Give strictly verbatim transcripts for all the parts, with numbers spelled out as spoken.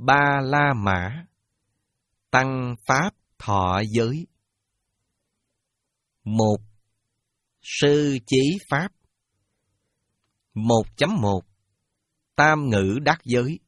Ba La Mã, tăng pháp thọ giới. Một. Sư chí pháp. một chấm một. Tam ngữ đắc giới.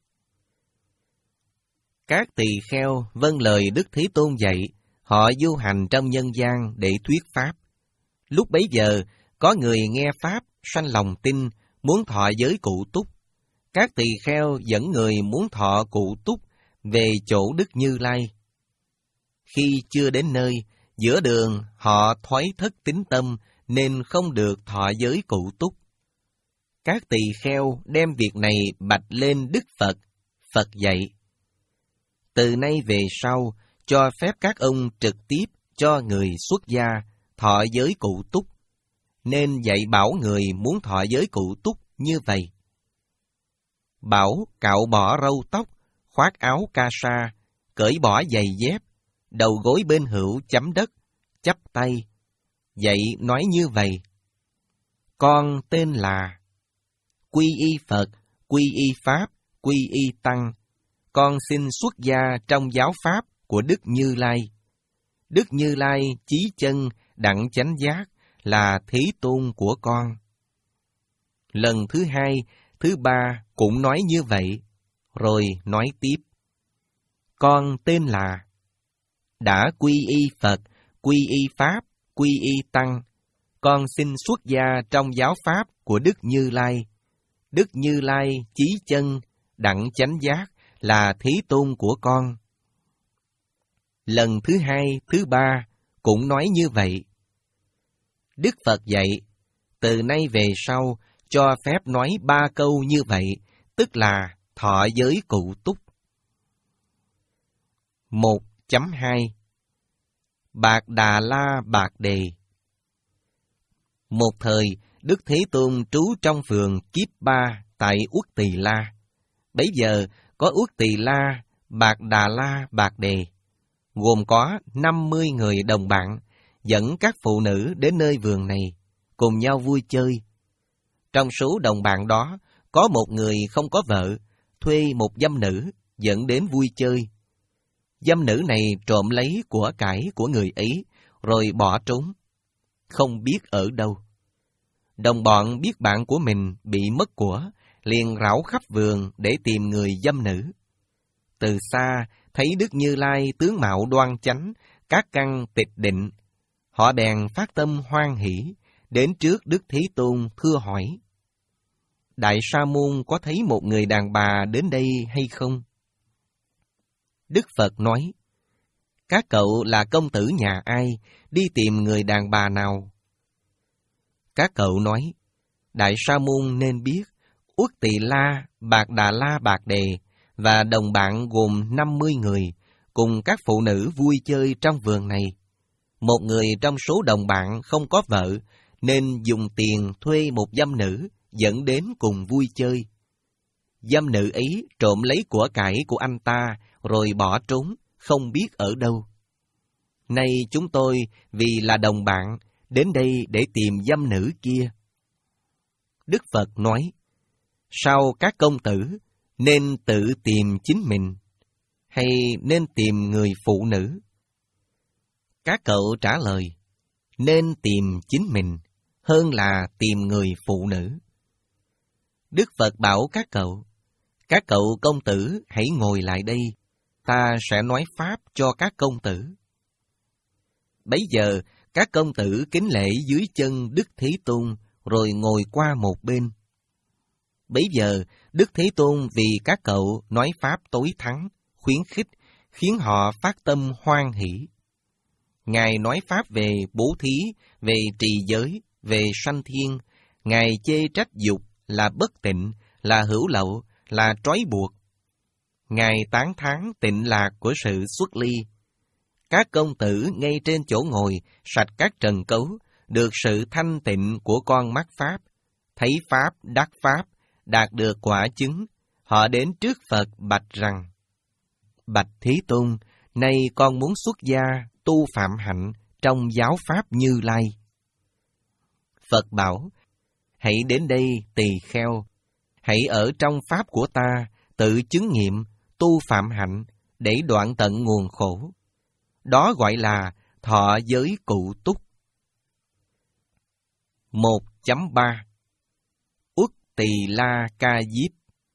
Các tỳ kheo vâng lời Đức Thế Tôn dạy, họ du hành trong nhân gian để thuyết pháp. Lúc bấy giờ, có người nghe pháp, sanh lòng tin, muốn thọ giới cụ túc. Các tỳ kheo dẫn người muốn thọ cụ túc về chỗ Đức Như Lai. Khi chưa đến nơi, giữa đường họ thoái thất tín tâm nên không được thọ giới cụ túc. Các tỳ kheo đem việc này bạch lên Đức Phật. Phật dạy: từ nay về sau, cho phép các ông trực tiếp cho người xuất gia thọ giới cụ túc, nên dạy bảo người muốn thọ giới cụ túc như vậy. Bảo cạo bỏ râu tóc, khoác áo ca sa, cởi bỏ giày dép, đầu gối bên hữu chấm đất, chắp tay. Dạy nói như vậy: con tên là quy y Phật, quy y Pháp, quy y Tăng. Con xin xuất gia trong giáo Pháp của Đức Như Lai. Đức Như Lai chí chân đặng chánh giác là Thế Tôn của con. Lần thứ hai, thứ ba cũng nói như vậy, rồi nói tiếp: con tên là đã quy y Phật, quy y Pháp, quy y Tăng. Con xin xuất gia trong giáo Pháp của Đức Như Lai. Đức Như Lai chí chân đặng chánh giác là Thế Tôn của con. Lần thứ hai, thứ ba cũng nói như vậy. Đức Phật dạy: từ nay về sau, cho phép nói ba câu như vậy, tức là thọ giới cụ túc. một chấm hai. Bạc Đà La Bạc Đề. Một thời, Đức Thế Tôn trú trong vườn Kiếp Ba tại Uất Tỳ La. Bấy giờ, có Uất Tỳ La, Bạc Đà La Bạc Đề, gồm có năm mươi người đồng bạn, dẫn các phụ nữ đến nơi vườn này, cùng nhau vui chơi. Trong số đồng bạn đó, có một người không có vợ, thuê một dâm nữ, dẫn đến vui chơi. Dâm nữ này trộm lấy của cải của người ấy, rồi bỏ trốn, không biết ở đâu. Đồng bọn biết bạn của mình bị mất của, liền rảo khắp vườn để tìm người dâm nữ. Từ xa, thấy Đức Như Lai tướng mạo đoan chánh, các căn tịch định, họ bèn phát tâm hoan hỷ, đến trước Đức Thế Tôn thưa hỏi: Đại Sa Môn có thấy một người đàn bà đến đây hay không? Đức Phật nói: các cậu là công tử nhà ai, đi tìm người đàn bà nào? Các cậu nói: Đại Sa Môn nên biết, Uất Tỳ La, Bạc Đà La Bạc Đề và đồng bạn gồm năm mươi người, cùng các phụ nữ vui chơi trong vườn này. Một người trong số đồng bạn không có vợ, nên dùng tiền thuê một dâm nữ, dẫn đến cùng vui chơi. Dâm nữ ấy trộm lấy của cải của anh ta, rồi bỏ trốn, không biết ở đâu. Nay chúng tôi, vì là đồng bạn, đến đây để tìm dâm nữ kia. Đức Phật nói: sao các công tử nên tự tìm chính mình, hay nên tìm người phụ nữ? Các cậu trả lời: nên tìm chính mình, hơn là tìm người phụ nữ. Đức Phật bảo các cậu: các cậu công tử hãy ngồi lại đây, ta sẽ nói pháp cho các công tử. Bấy giờ, các công tử kính lễ dưới chân Đức Thế Tôn, rồi ngồi qua một bên. Bấy giờ, Đức Thế Tôn vì các cậu nói pháp tối thắng, khuyến khích, khiến họ phát tâm hoan hỷ. Ngài nói pháp về bố thí, về trì giới, về sanh thiên. Ngài chê trách dục là bất tịnh, là hữu lậu, là trói buộc. Ngài tán thán tịnh lạc của sự xuất ly. Các công tử ngay trên chỗ ngồi, sạch các trần cấu, được sự thanh tịnh của con mắt Pháp, thấy Pháp đắc Pháp, đạt được quả chứng. Họ đến trước Phật bạch rằng: Bạch Thế Tôn, nay con muốn xuất gia, tu phạm hạnh trong giáo Pháp Như Lai. Phật bảo: hãy đến đây tỳ kheo, hãy ở trong Pháp của ta, tự chứng nghiệm, tu phạm hạnh để đoạn tận nguồn khổ. Đó gọi là thọ giới cụ túc. một chấm ba Uất Tỳ La Ca Diếp.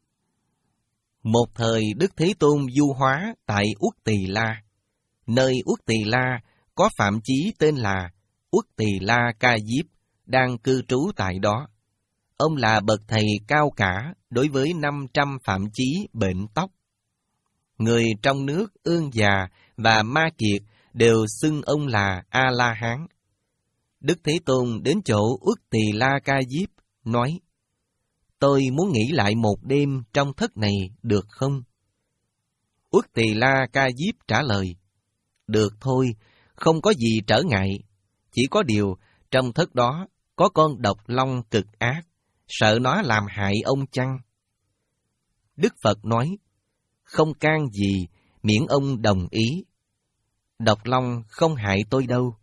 Một thời Đức Thế Tôn du hóa tại Uất Tỳ La. Nơi Uất Tỳ La có phạm chí tên là Uất Tỳ La Ca Diếp đang cư trú tại đó. Ông là bậc thầy cao cả đối với năm trăm phạm chí bệnh tóc. Người trong nước Ương Già và Ma Kiệt đều xưng ông là A-la-hán. Đức Thế Tôn đến chỗ Uất Tỳ La Ca Diếp, nói: Tôi muốn nghỉ lại một đêm trong thất này được không? Uất Tỳ La Ca Diếp trả lời: Được thôi, không có gì trở ngại. Chỉ có điều, trong thất đó có con độc long cực ác, sợ nó làm hại ông chăng? Đức Phật nói: Không can gì, miễn ông đồng ý. Độc long không hại tôi đâu.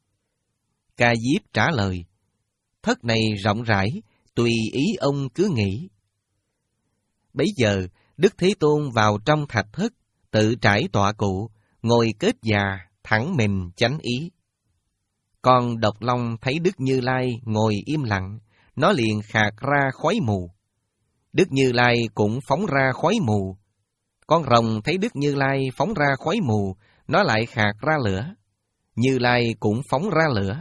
Ca Diếp trả lời: Thất này rộng rãi, tùy ý ông cứ nghĩ. Bấy giờ, Đức Thế Tôn vào trong thạch thất, tự trải tọa cụ, ngồi kết già, thẳng mình chánh ý. Con độc long thấy Đức Như Lai ngồi im lặng, nó liền khạc ra khói mù. Đức Như Lai cũng phóng ra khói mù. Con rồng thấy Đức Như Lai phóng ra khói mù, nó lại khạc ra lửa. Như Lai cũng phóng ra lửa.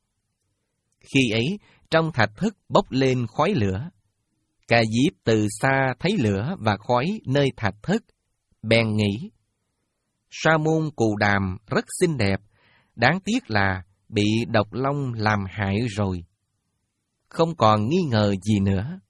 Khi ấy, trong thạch thất bốc lên khói lửa. Ca Diếp từ xa thấy lửa và khói nơi thạch thất, bèn nghĩ: Sa môn Cù Đàm rất xinh đẹp, đáng tiếc là bị độc long làm hại rồi. Không còn nghi ngờ gì nữa.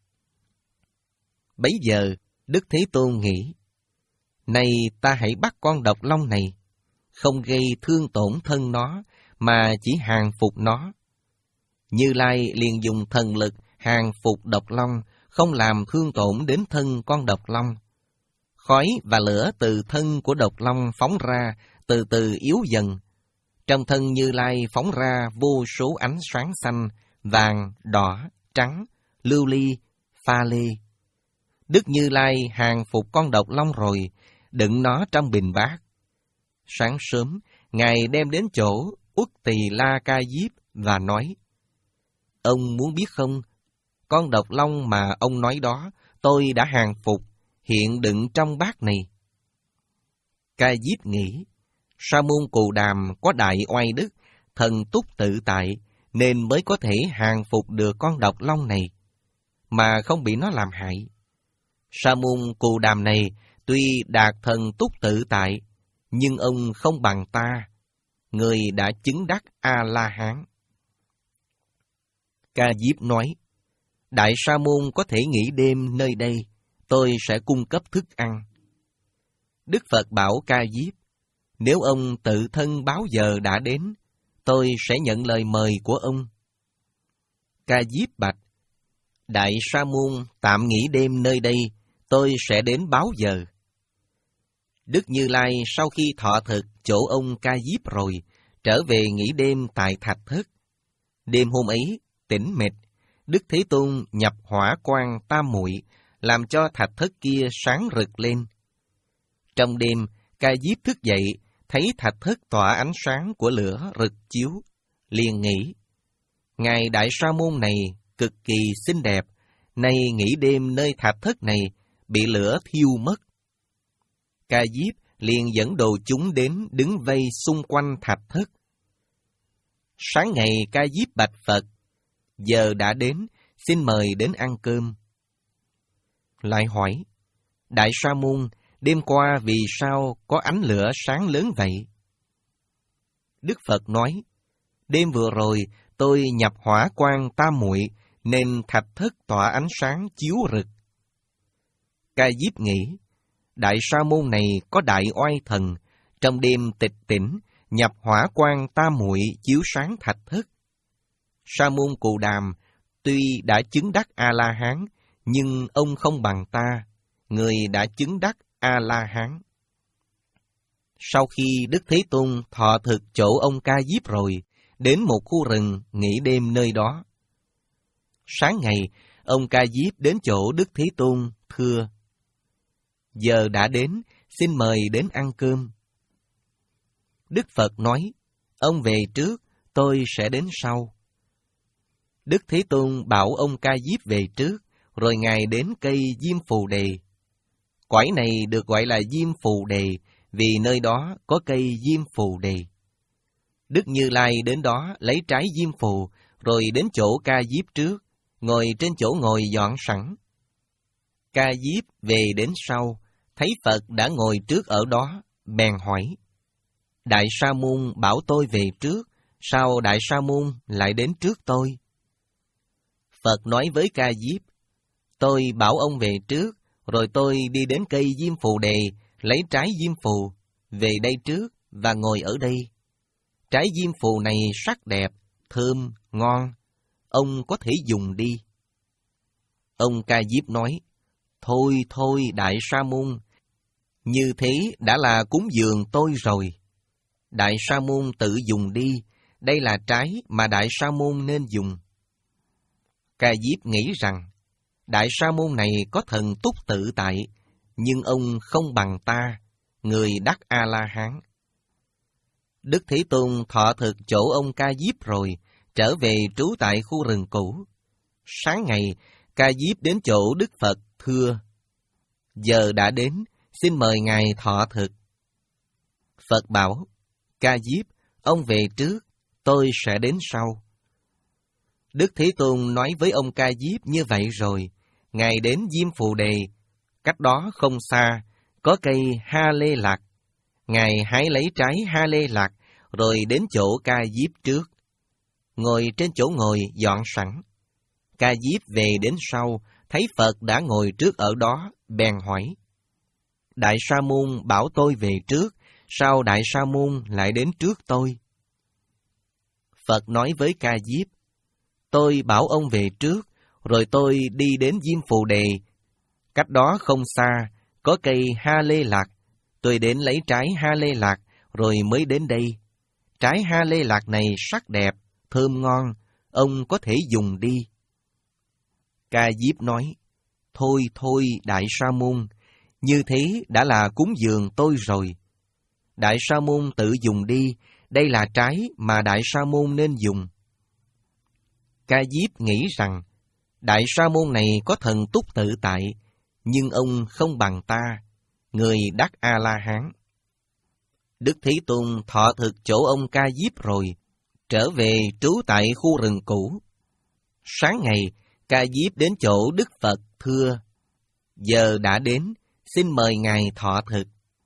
Bấy giờ, Đức Thế Tôn nghĩ: Này ta hãy bắt con độc long này, không gây thương tổn thân nó, mà chỉ hàng phục nó. Như Lai liền dùng thần lực hàng phục độc long, không làm thương tổn đến thân con độc long. Khói và lửa từ thân của độc long phóng ra, từ từ yếu dần. Trong thân Như Lai phóng ra vô số ánh sáng xanh, vàng, đỏ, trắng, lưu ly, pha lê. Đức Như Lai hàng phục con độc long rồi, đựng nó trong bình bát. Sáng sớm, Ngài đem đến chỗ Uất Tỳ La Ca Diếp và nói: Ông muốn biết không, con độc long mà ông nói đó, tôi đã hàng phục, hiện đựng trong bát này. Ca Diếp nghĩ: Sa môn Cù Đàm có đại oai đức, thần túc tự tại, nên mới có thể hàng phục được con độc long này, mà không bị nó làm hại. Sa môn Cù Đàm này tuy đạt thần túc tự tại, nhưng ông không bằng ta, người đã chứng đắc A-la-hán. Ca Diếp nói: Đại Sa môn có thể nghỉ đêm nơi đây, tôi sẽ cung cấp thức ăn. Đức Phật bảo Ca Diếp: Nếu ông tự thân báo giờ đã đến, tôi sẽ nhận lời mời của ông. Ca Diếp bạch: Đại Sa môn tạm nghỉ đêm nơi đây, tôi sẽ đến báo giờ. Đức Như Lai sau khi thọ thực chỗ ông Ca Diếp rồi, trở về nghỉ đêm tại thạch thất. Đêm hôm ấy, tỉnh mệt, Đức Thế Tôn nhập hỏa quang tam muội, làm cho thạch thất kia sáng rực lên. Trong đêm, Ca Diếp thức dậy, thấy thạch thất tỏa ánh sáng của lửa rực chiếu, liền nghĩ: Ngài Đại Sa môn này cực kỳ xinh đẹp, nay nghỉ đêm nơi thạch thất này, bị lửa thiêu mất. Ca Diếp liền dẫn đồ chúng đến đứng vây xung quanh thạch thất. Sáng ngày, Ca Diếp bạch Phật: Giờ đã đến, xin mời đến ăn cơm. Lại hỏi: Đại Sa môn, đêm qua vì sao có ánh lửa sáng lớn vậy? Đức Phật nói: Đêm vừa rồi tôi nhập hỏa quang tam muội, nên thạch thất tỏa ánh sáng chiếu rực. Ca Diếp nghĩ: Đại Sa môn này có đại oai thần, trong đêm tịch tỉnh, nhập hỏa quang tam muội chiếu sáng thạch thất. Sa môn Cù Đàm tuy đã chứng đắc A-la-hán, nhưng ông không bằng ta, người đã chứng đắc A-la-hán. Sau khi Đức Thế Tôn thọ thực chỗ ông Ca Diếp rồi, đến một khu rừng nghỉ đêm nơi đó. Sáng ngày, ông Ca Diếp đến chỗ Đức Thế Tôn thưa: giờ đã đến, xin mời đến ăn cơm. Đức Phật nói, ông về trước, tôi sẽ đến sau. Đức Thế Tôn bảo ông Ca Diếp về trước, rồi Ngài đến cây Diêm Phù Đề. Cõi này được gọi là Diêm Phù Đề, vì nơi đó có cây Diêm Phù Đề. Đức Như Lai đến đó lấy trái diêm phù, rồi đến chỗ Ca Diếp trước, ngồi trên chỗ ngồi dọn sẵn. Ca Diếp về đến sau, thấy Phật đã ngồi trước ở đó, bèn hỏi, Đại Sa Môn bảo tôi về trước, sao Đại Sa Môn lại đến trước tôi? Phật nói với Ca Diếp, tôi bảo ông về trước, rồi tôi đi đến cây Diêm Phù Đề, lấy trái diêm phù, về đây trước và ngồi ở đây. Trái diêm phù này sắc đẹp, thơm, ngon, ông có thể dùng đi. Ông Ca Diếp nói, thôi thôi Đại Sa Môn, như thế đã là cúng dường tôi rồi. Đại Sa Môn tự dùng đi, đây là trái mà Đại Sa Môn nên dùng. Ca Diếp nghĩ rằng, Đại Sa Môn này có thần túc tự tại, nhưng ông không bằng ta, người đắc A-la-hán. Đức Thế Tôn thọ thực chỗ ông Ca Diếp rồi, trở về trú tại khu rừng cũ. Sáng ngày, Ca Diếp đến chỗ Đức Phật thưa, giờ đã đến, xin mời Ngài thọ thực. Phật bảo, Ca Diếp, ông về trước, tôi sẽ đến sau. Đức Thế Tôn nói với ông Ca Diếp như vậy rồi, Ngài đến Diêm Phù Đề, cách đó không xa, có cây Ha Lê Lạc. Ngài hái lấy trái Ha Lê Lạc, rồi đến chỗ Ca Diếp trước. Ngồi trên chỗ ngồi dọn sẵn. Ca Diếp về đến sau, thấy Phật đã ngồi trước ở đó, bèn hỏi, Đại Sa Môn bảo tôi về trước, sao Đại Sa Môn lại đến trước tôi? Phật nói với Ca Diếp, tôi bảo ông về trước, rồi tôi đi đến Diêm Phù Đề. Cách đó không xa, có cây Ha Lê Lạc. Tôi đến lấy trái Ha Lê Lạc, rồi mới đến đây. Trái Ha Lê Lạc này sắc đẹp, thơm ngon, ông có thể dùng đi. Ca Diếp nói, thôi thôi Đại Sa Môn, như thế đã là cúng dường tôi rồi. Đại Sa Môn tự dùng đi, đây là trái mà Đại Sa Môn nên dùng. Ca Diếp nghĩ rằng, Đại Sa Môn này có thần túc tự tại, nhưng ông không bằng ta, người đắc A-la-hán. Đức Thế Tôn thọ thực chỗ ông Ca Diếp rồi, trở về trú tại khu rừng cũ. Sáng ngày, Ca Diếp đến chỗ Đức Phật thưa, giờ đã đến, xin mời Ngài thọ thực.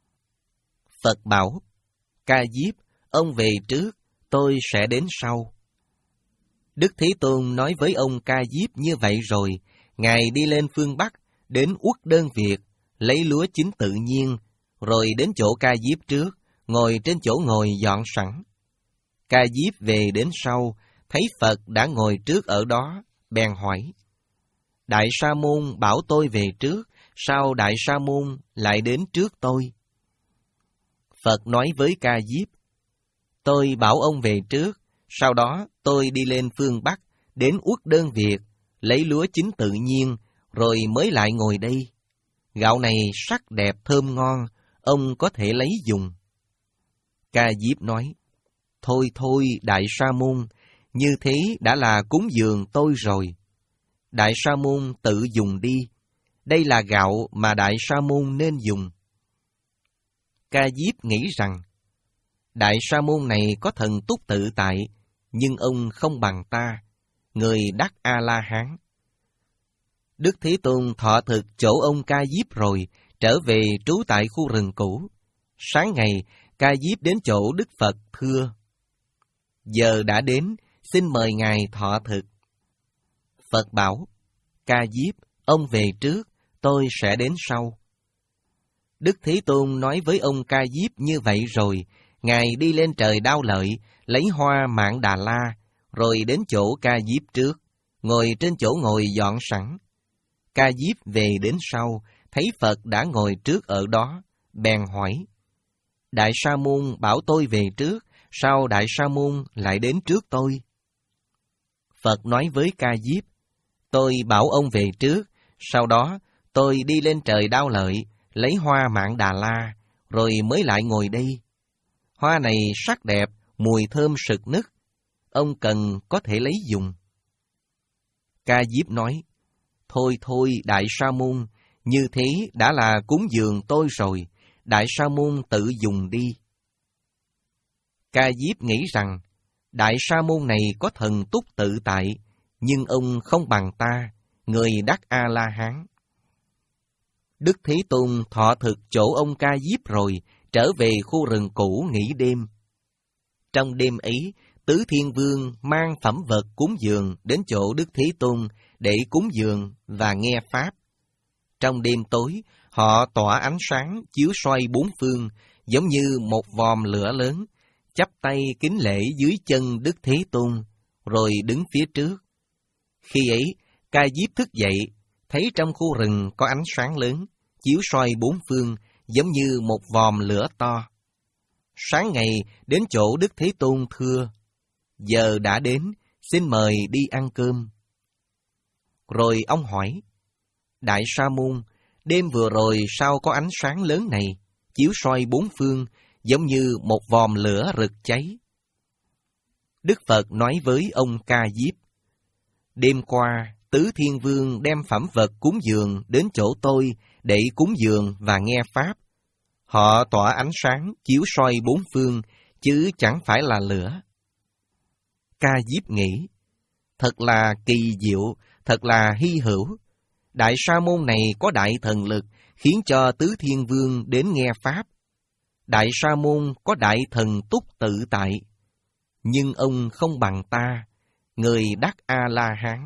Phật bảo, Ca Diếp, ông về trước, tôi sẽ đến sau. Đức Thế Tôn nói với ông Ca Diếp như vậy rồi, Ngài đi lên phương Bắc, đến Uất Đơn Việt, lấy lúa chín tự nhiên, rồi đến chỗ Ca Diếp trước, ngồi trên chỗ ngồi dọn sẵn. Ca Diếp về đến sau, thấy Phật đã ngồi trước ở đó, bèn hỏi, Đại Sa Môn bảo tôi về trước, sao Đại Sa Môn lại đến trước tôi? Phật nói với Ca Diếp, tôi bảo ông về trước, sau đó tôi đi lên phương Bắc, đến Uất Đơn Việt, lấy lúa chín tự nhiên, rồi mới lại ngồi đây. Gạo này sắc đẹp thơm ngon, ông có thể lấy dùng. Ca Diếp nói, thôi thôi Đại Sa Môn, như thế đã là cúng dường tôi rồi. Đại Sa Môn tự dùng đi, đây là gạo mà Đại Sa Môn nên dùng. Ca Diếp nghĩ rằng, Đại Sa Môn này có thần túc tự tại, nhưng ông không bằng ta, người đắc A-la-hán. Đức Thế Tôn thọ thực chỗ ông Ca Diếp rồi, trở về trú tại khu rừng cũ. Sáng ngày, Ca Diếp đến chỗ Đức Phật thưa, giờ đã đến, xin mời Ngài thọ thực. Phật bảo, Ca Diếp, ông về trước, tôi sẽ đến sau. Đức Thế Tôn nói với ông Ca Diếp như vậy rồi, Ngài đi lên trời Đao Lợi, lấy hoa Mạn Đà La, rồi đến chỗ Ca Diếp trước, ngồi trên chỗ ngồi dọn sẵn. Ca Diếp về đến sau, thấy Phật đã ngồi trước ở đó, bèn hỏi, Đại Sa Môn bảo tôi về trước, sao Đại Sa Môn lại đến trước tôi? Phật nói với Ca Diếp, tôi bảo ông về trước, sau đó tôi đi lên trời Đao Lợi, lấy hoa Mạn Đà La, rồi mới lại ngồi đây. Hoa này sắc đẹp, mùi thơm sực nức, ông cần có thể lấy dùng. Ca Diếp nói, thôi thôi Đại Sa Môn, như thế đã là cúng dường tôi rồi, Đại Sa Môn tự dùng đi. Ca Diếp nghĩ rằng, Đại Sa Môn này có thần túc tự tại, nhưng ông không bằng ta, người đắc A-la-hán. Đức Thế Tôn thọ thực chỗ ông Ca Diếp rồi, trở về khu rừng cũ nghỉ đêm. Trong đêm ấy, Tứ Thiên Vương mang phẩm vật cúng dường đến chỗ Đức Thế Tôn để cúng dường và nghe Pháp. Trong đêm tối, họ tỏa ánh sáng chiếu soi bốn phương, giống như một vòm lửa lớn, chắp tay kính lễ dưới chân Đức Thế Tôn, rồi đứng phía trước. Khi ấy, Ca Diếp thức dậy, thấy trong khu rừng có ánh sáng lớn, chiếu soi bốn phương, giống như một vòm lửa to. Sáng ngày, đến chỗ Đức Thế Tôn thưa, giờ đã đến, xin mời đi ăn cơm. Rồi ông hỏi, Đại Sa Môn, đêm vừa rồi sao có ánh sáng lớn này, chiếu soi bốn phương, giống như một vòm lửa rực cháy? Đức Phật nói với ông Ca Diếp, đêm qua, Tứ Thiên Vương đem phẩm vật cúng dường đến chỗ tôi để cúng dường và nghe Pháp. Họ tỏa ánh sáng chiếu soi bốn phương, chứ chẳng phải là lửa. Ca Diếp nghĩ, thật là kỳ diệu, thật là hy hữu. Đại Sa Môn này có đại thần lực, khiến cho Tứ Thiên Vương đến nghe Pháp. Đại Sa Môn có đại thần túc tự tại, nhưng ông không bằng ta, người đắc A-la-hán.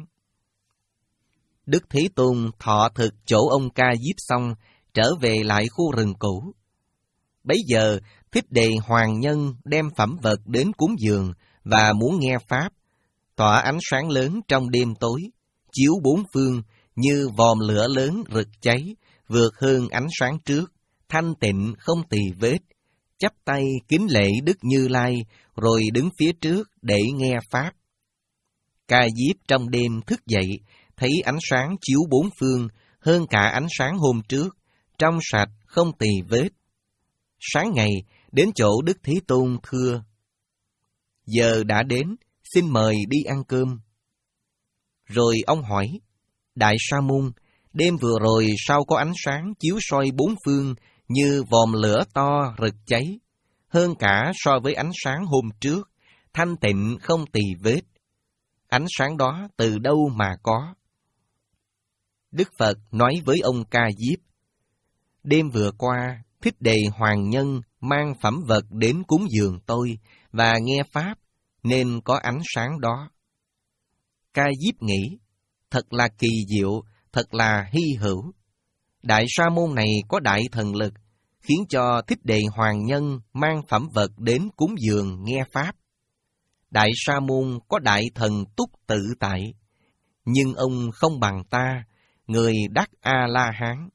Đức Thế Tôn thọ thực chỗ ông Ca Diếp xong, trở về lại khu rừng cũ. Bấy giờ, Thích Đề Hoàng Nhân đem phẩm vật đến cúng dường và muốn nghe Pháp, tỏa ánh sáng lớn trong đêm tối, chiếu bốn phương như vòm lửa lớn rực cháy, vượt hơn ánh sáng trước, thanh tịnh không tì vết, chắp tay kính lễ Đức Như Lai, rồi đứng phía trước để nghe Pháp. Ca Diếp trong đêm thức dậy, thấy ánh sáng chiếu bốn phương, hơn cả ánh sáng hôm trước, trong sạch không tì vết. Sáng ngày, đến chỗ Đức Thế Tôn thưa, giờ đã đến, xin mời đi ăn cơm. Rồi ông hỏi, Đại Sa Môn, đêm vừa rồi sao có ánh sáng chiếu soi bốn phương như vòm lửa to rực cháy, hơn cả so với ánh sáng hôm trước, thanh tịnh không tì vết. Ánh sáng đó từ đâu mà có? Đức Phật nói với ông Ca Diếp, đêm vừa qua, Thích Đề Hoàng Nhân mang phẩm vật đến cúng dường tôi và nghe Pháp, nên có ánh sáng đó. Ca Diếp nghĩ, thật là kỳ diệu, thật là hy hữu. Đại Sa Môn này có đại thần lực, khiến cho Thích Đề Hoàng Nhân mang phẩm vật đến cúng dường nghe Pháp. Đại Sa Môn có đại thần túc tự tại, nhưng ông không bằng ta, người đắc A-la-hán.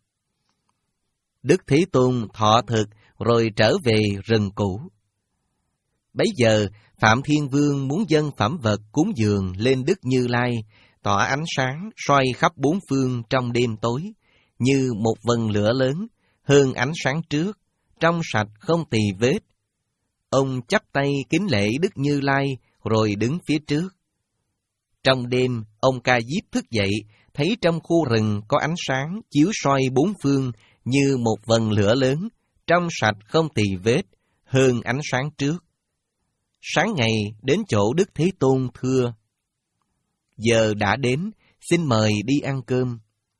Đức Thế Tôn thọ thực rồi trở về rừng cũ. Bấy giờ, Phạm Thiên Vương muốn dâng phẩm vật cúng dường lên Đức Như Lai, tỏa ánh sáng soi khắp bốn phương trong đêm tối, như một vần lửa lớn, hơn ánh sáng trước, trong sạch không tì vết. Ông chắp tay kính lễ Đức Như Lai, rồi đứng phía trước. Trong đêm, ông Ca Diếp thức dậy, thấy trong khu rừng có ánh sáng chiếu soi bốn phương như một vần lửa lớn, trong sạch không tì vết, hơn ánh sáng trước. Sáng ngày, đến chỗ Đức Thế Tôn thưa, giờ đã đến, xin mời đi ăn cơm.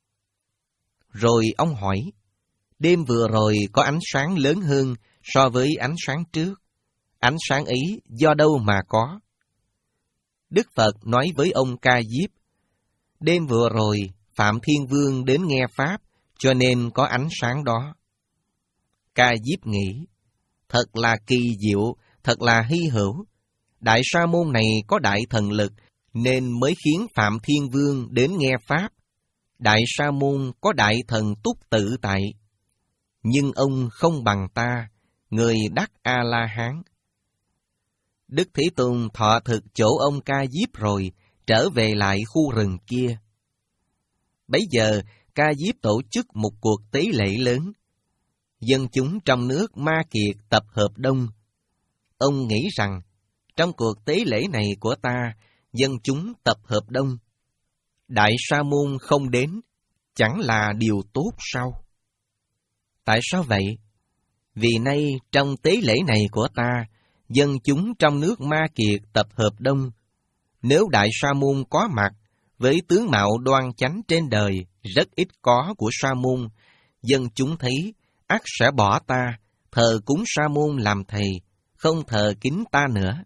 Rồi ông hỏi, đêm vừa rồi có ánh sáng lớn hơn so với ánh sáng trước, ánh sáng ấy do đâu mà có? Đức Phật nói với ông Ca Diếp, đêm vừa rồi Phạm Thiên Vương đến nghe Pháp, cho nên có ánh sáng đó. Ca Diếp nghĩ, thật là kỳ diệu, thật là hy hữu. Đại Sa Môn này có đại thần lực, nên mới khiến Phạm Thiên Vương đến nghe Pháp. Đại Sa Môn có đại thần túc tự tại, nhưng ông không bằng ta, người đắc A-la-hán. Đức Thế Tôn thọ thực chỗ ông Ca Diếp rồi, trở về lại khu rừng kia. Bấy giờ, Ca Diếp tổ chức một cuộc tế lễ lớn, dân chúng trong nước Ma Kiệt tập hợp đông. Ông nghĩ rằng, trong cuộc tế lễ này của ta, dân chúng tập hợp đông. Đại Sa môn không đến, chẳng là điều tốt sao? Tại sao vậy? Vì nay trong tế lễ này của ta, dân chúng trong nước Ma Kiệt tập hợp đông. Nếu Đại Sa môn có mặt, với tướng mạo đoan chánh trên đời, rất ít có của Sa môn, dân chúng thấy, ắt sẽ bỏ ta, thờ cúng Sa môn làm thầy, không thờ kính ta nữa.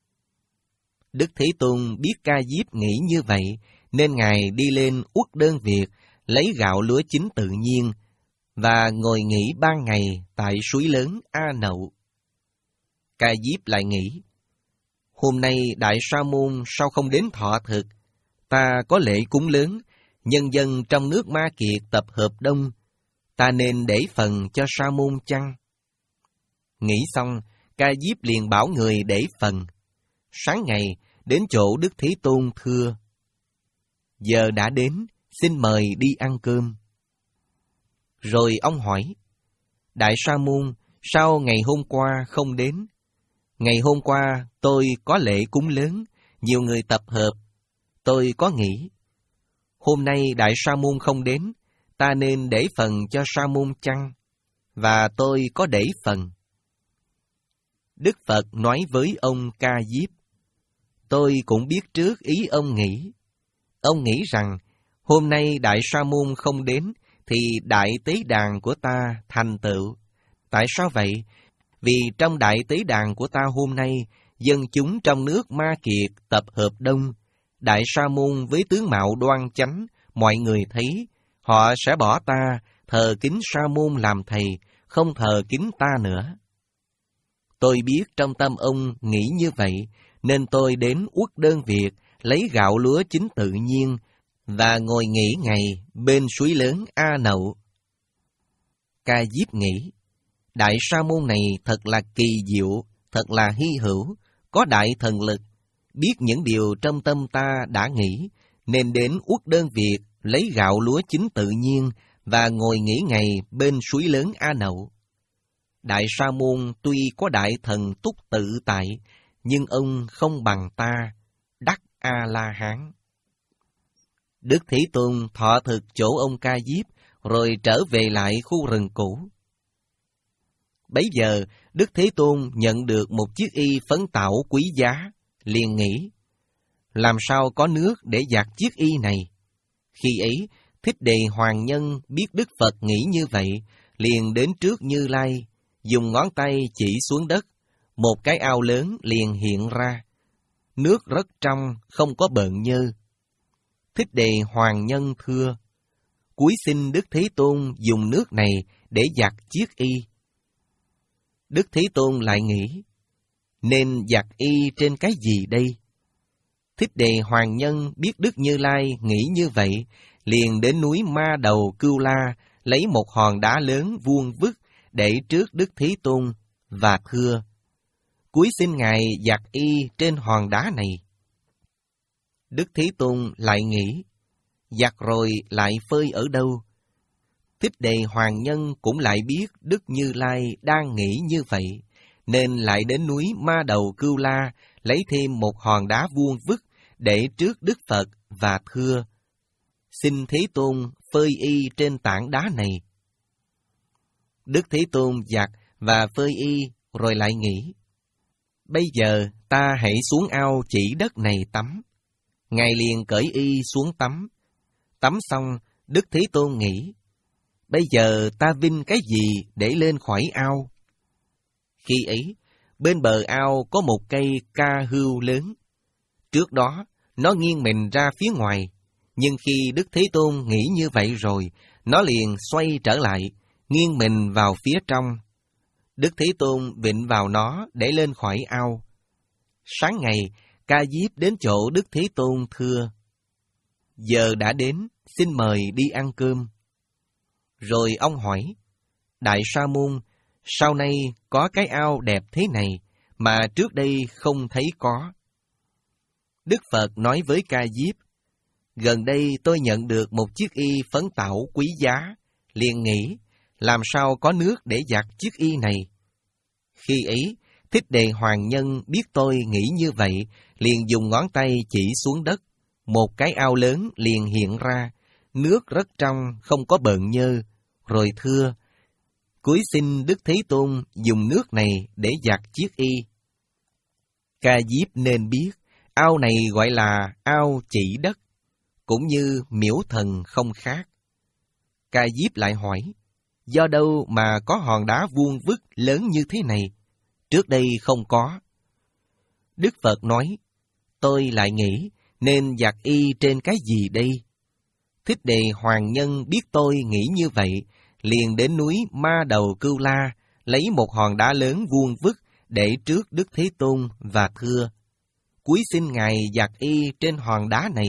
Đức Thế Tôn biết Ca Diếp nghĩ như vậy, nên Ngài đi lên Uất Đơn Việt, lấy gạo lúa chín tự nhiên, và ngồi nghỉ ban ngày tại suối lớn A Nậu. Ca Diếp lại nghĩ, hôm nay Đại Sa môn sao không đến thọ thực? Ta có lễ cúng lớn, nhân dân trong nước Ma Kiệt tập hợp đông, ta nên để phần cho Sa môn chăng? Nghĩ xong, Ca Diếp liền bảo người để phần. Sáng ngày, đến chỗ Đức Thế Tôn thưa, giờ đã đến, xin mời đi ăn cơm. Rồi ông hỏi, Đại Sa môn, sao ngày hôm qua không đến? Ngày hôm qua tôi có lễ cúng lớn, nhiều người tập hợp. Tôi có nghĩ, hôm nay Đại Sa môn không đến, ta nên để phần cho Sa môn chăng? Và tôi có để phần. Đức Phật nói với ông Ca Diếp, tôi cũng biết trước ý ông nghĩ. Ông nghĩ rằng, hôm nay Đại Sa môn không đến, thì đại tế đàn của ta thành tựu. Tại sao vậy? Vì trong đại tế đàn của ta hôm nay, dân chúng trong nước Ma Kiệt tập hợp đông. Đại Sa môn với tướng mạo đoan chánh, mọi người thấy, họ sẽ bỏ ta, thờ kính Sa môn làm thầy, không thờ kính ta nữa. Tôi biết trong tâm ông nghĩ như vậy, nên tôi đến Uất Đơn Việt, lấy gạo lúa chín tự nhiên, và ngồi nghỉ ngày bên suối lớn A Nậu. Ca Diếp nghĩ, Đại Sa môn này thật là kỳ diệu, thật là hy hữu, có đại thần lực, biết những điều trong tâm ta đã nghĩ, nên đến Uất Đơn Việt lấy gạo lúa chín tự nhiên và ngồi nghỉ ngày bên suối lớn A Nậu. Đại Sa môn tuy có đại thần túc tự tại, nhưng ông không bằng ta, đắc A-la-hán. Đức Thế Tôn thọ thực chỗ ông Ca Diếp, rồi trở về lại khu rừng cũ. Bấy giờ, Đức Thế Tôn nhận được một chiếc y phấn tảo quý giá, liền nghĩ, làm sao có nước để giặt chiếc y này? Khi ấy, Thích Đề Hoàng Nhân biết Đức Phật nghĩ như vậy, liền đến trước Như Lai, dùng ngón tay chỉ xuống đất, một cái ao lớn liền hiện ra. Nước rất trong, không có bợn nhơ. Thích Đề Hoàng Nhân thưa, cúi xin Đức Thế Tôn dùng nước này để giặt chiếc y. Đức Thế Tôn lại nghĩ, nên giặt y trên cái gì đây? Thích Đề Hoàng Nhân biết Đức Như Lai nghĩ như vậy, liền đến núi Ma Đầu Cưu La, lấy một hòn đá lớn vuông vức để trước Đức Thế Tôn, và thưa, cúi xin Ngài giặt y trên hòn đá này. Đức Thế Tôn lại nghĩ, giặt rồi lại phơi ở đâu? Thích Đề Hoàng Nhân cũng lại biết Đức Như Lai đang nghĩ như vậy, nên lại đến núi Ma Đầu Cưu La, lấy thêm một hòn đá vuông vức để trước Đức Phật, và thưa, xin Thế Tôn phơi y trên tảng đá này. Đức Thế Tôn giặt và phơi y, rồi lại nghĩ, bây giờ ta hãy xuống ao chỉ đất này tắm. Ngài liền cởi y xuống tắm. Tắm xong, Đức Thế Tôn nghĩ, bây giờ ta vinh cái gì để lên khỏi ao? Khi ấy, bên bờ ao có một cây ca hưu lớn. Trước đó, nó nghiêng mình ra phía ngoài, nhưng khi Đức Thế Tôn nghĩ như vậy rồi, nó liền xoay trở lại, nghiêng mình vào phía trong. Đức Thế Tôn vịn vào nó để lên khỏi ao. Sáng ngày, Ca Diếp đến chỗ Đức Thế Tôn thưa, giờ đã đến, xin mời đi ăn cơm. Rồi ông hỏi, Đại Sa môn, sau này có cái ao đẹp thế này, mà trước đây không thấy có. Đức Phật nói với Ca Diếp, gần đây tôi nhận được một chiếc y phấn tảo quý giá, liền nghĩ, làm sao có nước để giặt chiếc y này? Khi ấy, Thích Đề Hoàng Nhân biết tôi nghĩ như vậy, liền dùng ngón tay chỉ xuống đất. Một cái ao lớn liền hiện ra, nước rất trong, không có bợn nhơ, rồi thưa: cúi xin Đức Thế Tôn dùng nước này để giặt chiếc y. Ca Diếp nên biết, ao này gọi là ao chỉ đất, cũng như miễu thần không khác. Ca Diếp lại hỏi: do đâu mà có hòn đá vuông vức lớn như thế này? Trước đây không có. Đức Phật nói: tôi lại nghĩ, nên giặt y trên cái gì đây? Thích Đề Hoàng Nhân biết tôi nghĩ như vậy, liền đến núi Ma Đầu Cưu La, lấy một hòn đá lớn vuông vức để trước Đức Thế Tôn và thưa: cúi xin Ngài giặt y trên hòn đá này.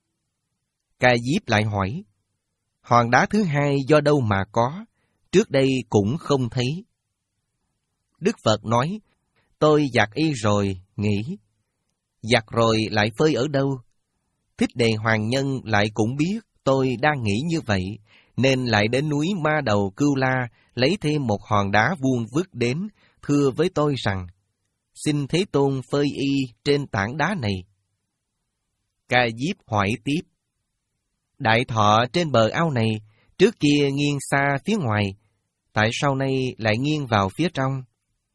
Ca Diếp lại hỏi: hòn đá thứ hai do đâu mà có? Trước đây cũng không thấy. Đức Phật nói: tôi giặt y rồi, nghĩ. Giặt rồi lại phơi ở đâu? Thích Đề Hoàng Nhân lại cũng biết tôi đang nghĩ như vậy, nên lại đến núi Ma Đầu Cưu La, lấy thêm một hòn đá vuông vức đến, thưa với tôi rằng: xin Thế Tôn phơi y trên tảng đá này. Ca Diếp hỏi tiếp: Đại Thọ trên bờ ao này, trước kia nghiêng xa phía ngoài, tại sao nay lại nghiêng vào phía trong?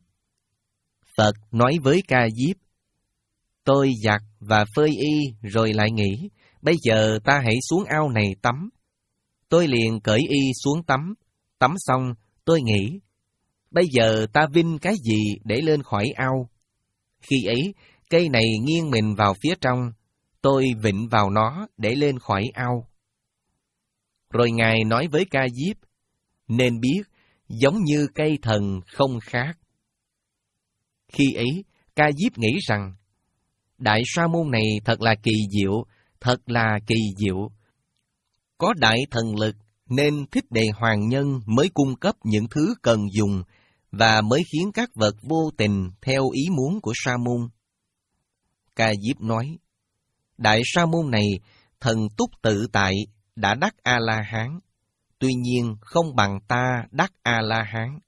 Phật nói với Ca Diếp: tôi giặt và phơi y rồi lại nghĩ, bây giờ ta hãy xuống ao này tắm. Tôi liền cởi y xuống tắm, tắm xong tôi nghĩ, bây giờ ta vinh cái gì để lên khỏi ao? Khi ấy, cây này nghiêng mình vào phía trong, tôi vịnh vào nó để lên khỏi ao. Rồi Ngài nói với Ca Diếp: nên biết, giống như cây thần không khác. Khi ấy, Ca Diếp nghĩ rằng, Đại Sa môn này thật là kỳ diệu, thật là kỳ diệu. Có đại thần lực, nên Thích Đề Hoàng Nhân mới cung cấp những thứ cần dùng, và mới khiến các vật vô tình theo ý muốn của Sa môn. Ca Diếp nói: Đại Sa môn này, thần túc tự tại, đã đắc A-la-hán, tuy nhiên không bằng ta đắc A-la-hán.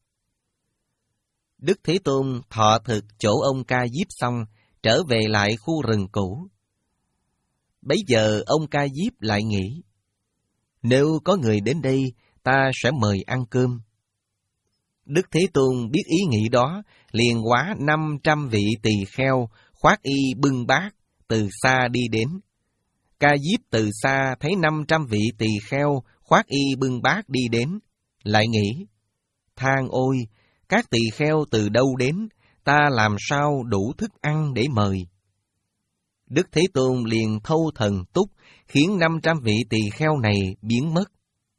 Đức Thế Tôn thọ thực chỗ ông Ca Diếp xong, trở về lại khu rừng cũ. Bấy giờ ông Ca Diếp lại nghĩ, nếu có người đến đây, ta sẽ mời ăn cơm. Đức Thế Tôn biết ý nghĩ đó, liền hóa năm trăm vị tỳ kheo, khoác y bưng bát, từ xa đi đến. Ca Diếp từ xa thấy năm trăm vị tỳ kheo, khoác y bưng bát đi đến, lại nghĩ, than ôi, các tỳ kheo từ đâu đến, ta làm sao đủ thức ăn để mời. Đức Thế Tôn liền thâu thần túc, khiến năm trăm vị tỳ kheo này biến mất.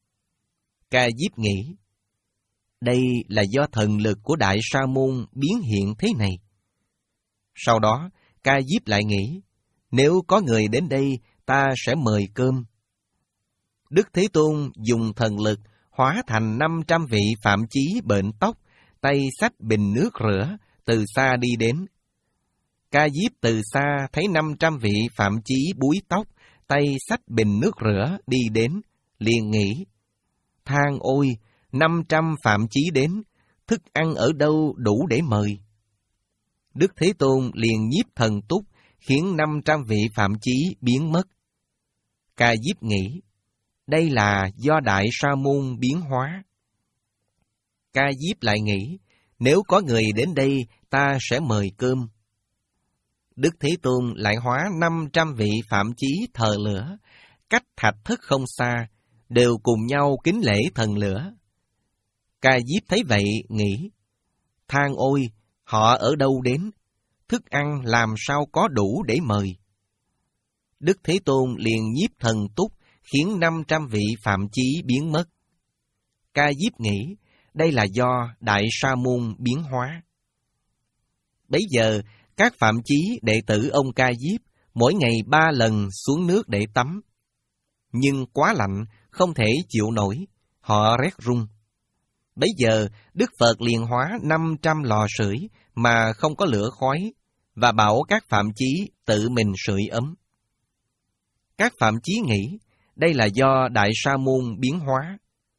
Ca Diếp nghĩ, đây là do thần lực của Đại Sa môn biến hiện thế này. Sau đó, Ca Diếp lại nghĩ, nếu có người đến đây, ta sẽ mời cơm. Đức Thế Tôn dùng thần lực hóa thành năm trăm vị phạm chí bệnh tóc, tay xách bình nước rửa, từ xa đi đến. Ca Diếp từ xa thấy năm trăm vị phạm chí búi tóc, tay xách bình nước rửa đi đến, liền nghĩ, than ôi, năm trăm phạm chí đến, thức ăn ở đâu đủ để mời. Đức Thế Tôn liền nhiếp thần túc, khiến năm trăm vị phạm chí biến mất. Ca Diếp nghĩ, đây là do Đại Sa môn biến hóa. Ca Diếp lại nghĩ, nếu có người đến đây, ta sẽ mời cơm. Đức Thế Tôn lại hóa năm trăm vị phạm chí thờ lửa, cách thạch thất không xa, đều cùng nhau kính lễ thần lửa. Ca Diếp thấy vậy, nghĩ, than ôi, họ ở đâu đến, thức ăn làm sao có đủ để mời. Đức Thế Tôn liền nhiếp thần túc, khiến năm trăm vị phạm chí biến mất. Ca Diếp nghĩ, đây là do Đại Sa môn biến hóa. Bấy giờ, các phạm chí đệ tử ông Ca Diếp, mỗi ngày ba lần xuống nước để tắm. Nhưng quá lạnh, không thể chịu nổi, họ rét run. Bấy giờ, Đức Phật liền hóa năm trăm lò sưởi mà không có lửa khói, và bảo các phạm chí tự mình sưởi ấm. Các phạm chí nghĩ, đây là do Đại Sa môn biến hóa.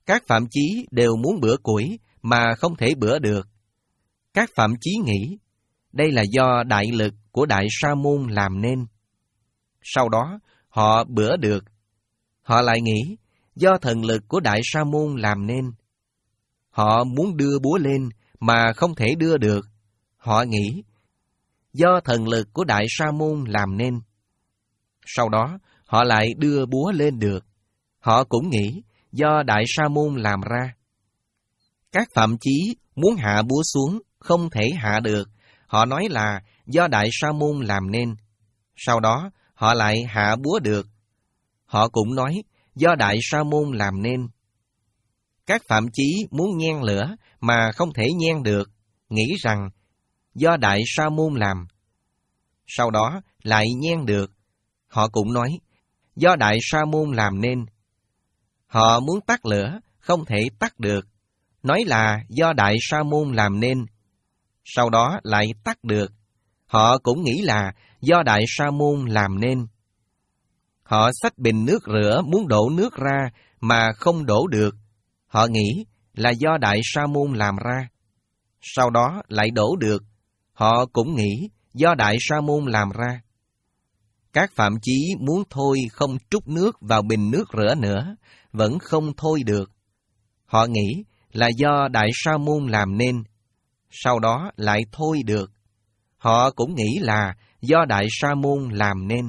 Các phạm chí đều muốn bữa củi mà không thể bữa được. Các phạm chí nghĩ đây là do đại lực của Đại Sa Môn làm nên. Sau đó họ bữa được. Họ lại nghĩ do thần lực của Đại Sa Môn làm nên. Họ muốn đưa búa lên mà không thể đưa được. Họ nghĩ do thần lực của Đại Sa Môn làm nên. Sau đó họ lại đưa búa lên được. Họ cũng nghĩ do Đại Sa Môn làm ra. Các phạm chí muốn hạ búa xuống không thể hạ được. Họ nói là do Đại Sa Môn làm nên. Sau đó họ lại hạ búa được. Họ cũng nói do Đại Sa Môn làm nên. Các phạm chí muốn nhen lửa mà không thể nhen được, nghĩ rằng do Đại Sa Môn làm. Sau đó lại nhen được. Họ cũng nói do Đại Sa Môn làm nên. Họ muốn tắt lửa, không thể tắt được, nói là do Đại Sa Môn làm nên. Sau đó lại tắt được. Họ cũng nghĩ là do Đại Sa Môn làm nên. Họ xách bình nước rửa muốn đổ nước ra mà không đổ được. Họ nghĩ là do Đại Sa Môn làm ra. Sau đó lại đổ được. Họ cũng nghĩ do Đại Sa Môn làm ra. Các phạm chí muốn thôi không trút nước vào bình nước rửa nữa, vẫn không thôi được. Họ nghĩ là do Đại Sa Môn làm nên. Sau đó lại thôi được. Họ cũng nghĩ là do Đại Sa Môn làm nên.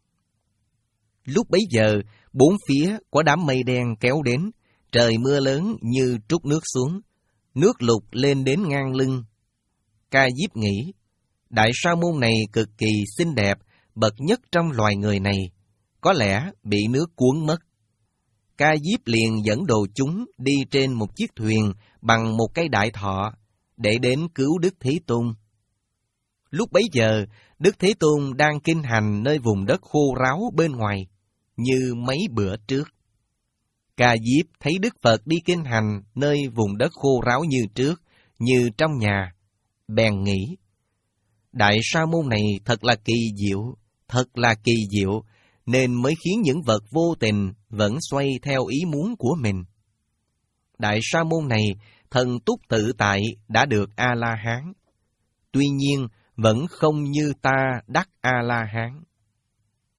Lúc bấy giờ, bốn phía có đám mây đen kéo đến, trời mưa lớn như trút nước xuống, nước lụt lên đến ngang lưng. Ca Diếp nghĩ, Đại Sa Môn này cực kỳ xinh đẹp, bậc nhất trong loài người này, có lẽ bị nước cuốn mất. Ca Diếp liền dẫn đồ chúng đi trên một chiếc thuyền bằng một cây đại thọ, để đến cứu Đức Thế Tôn. Lúc bấy giờ, Đức Thế Tôn đang kinh hành nơi vùng đất khô ráo bên ngoài, như mấy bữa trước. Ca Diếp thấy Đức Phật đi kinh hành nơi vùng đất khô ráo như trước, như trong nhà, bèn nghĩ, Đại Sa Môn này thật là kỳ diệu, thật là kỳ diệu, nên mới khiến những vật vô tình vẫn xoay theo ý muốn của mình. Đại Sa Môn này thần túc tự tại đã được A-la-hán, tuy nhiên vẫn không như ta đắc A-la-hán.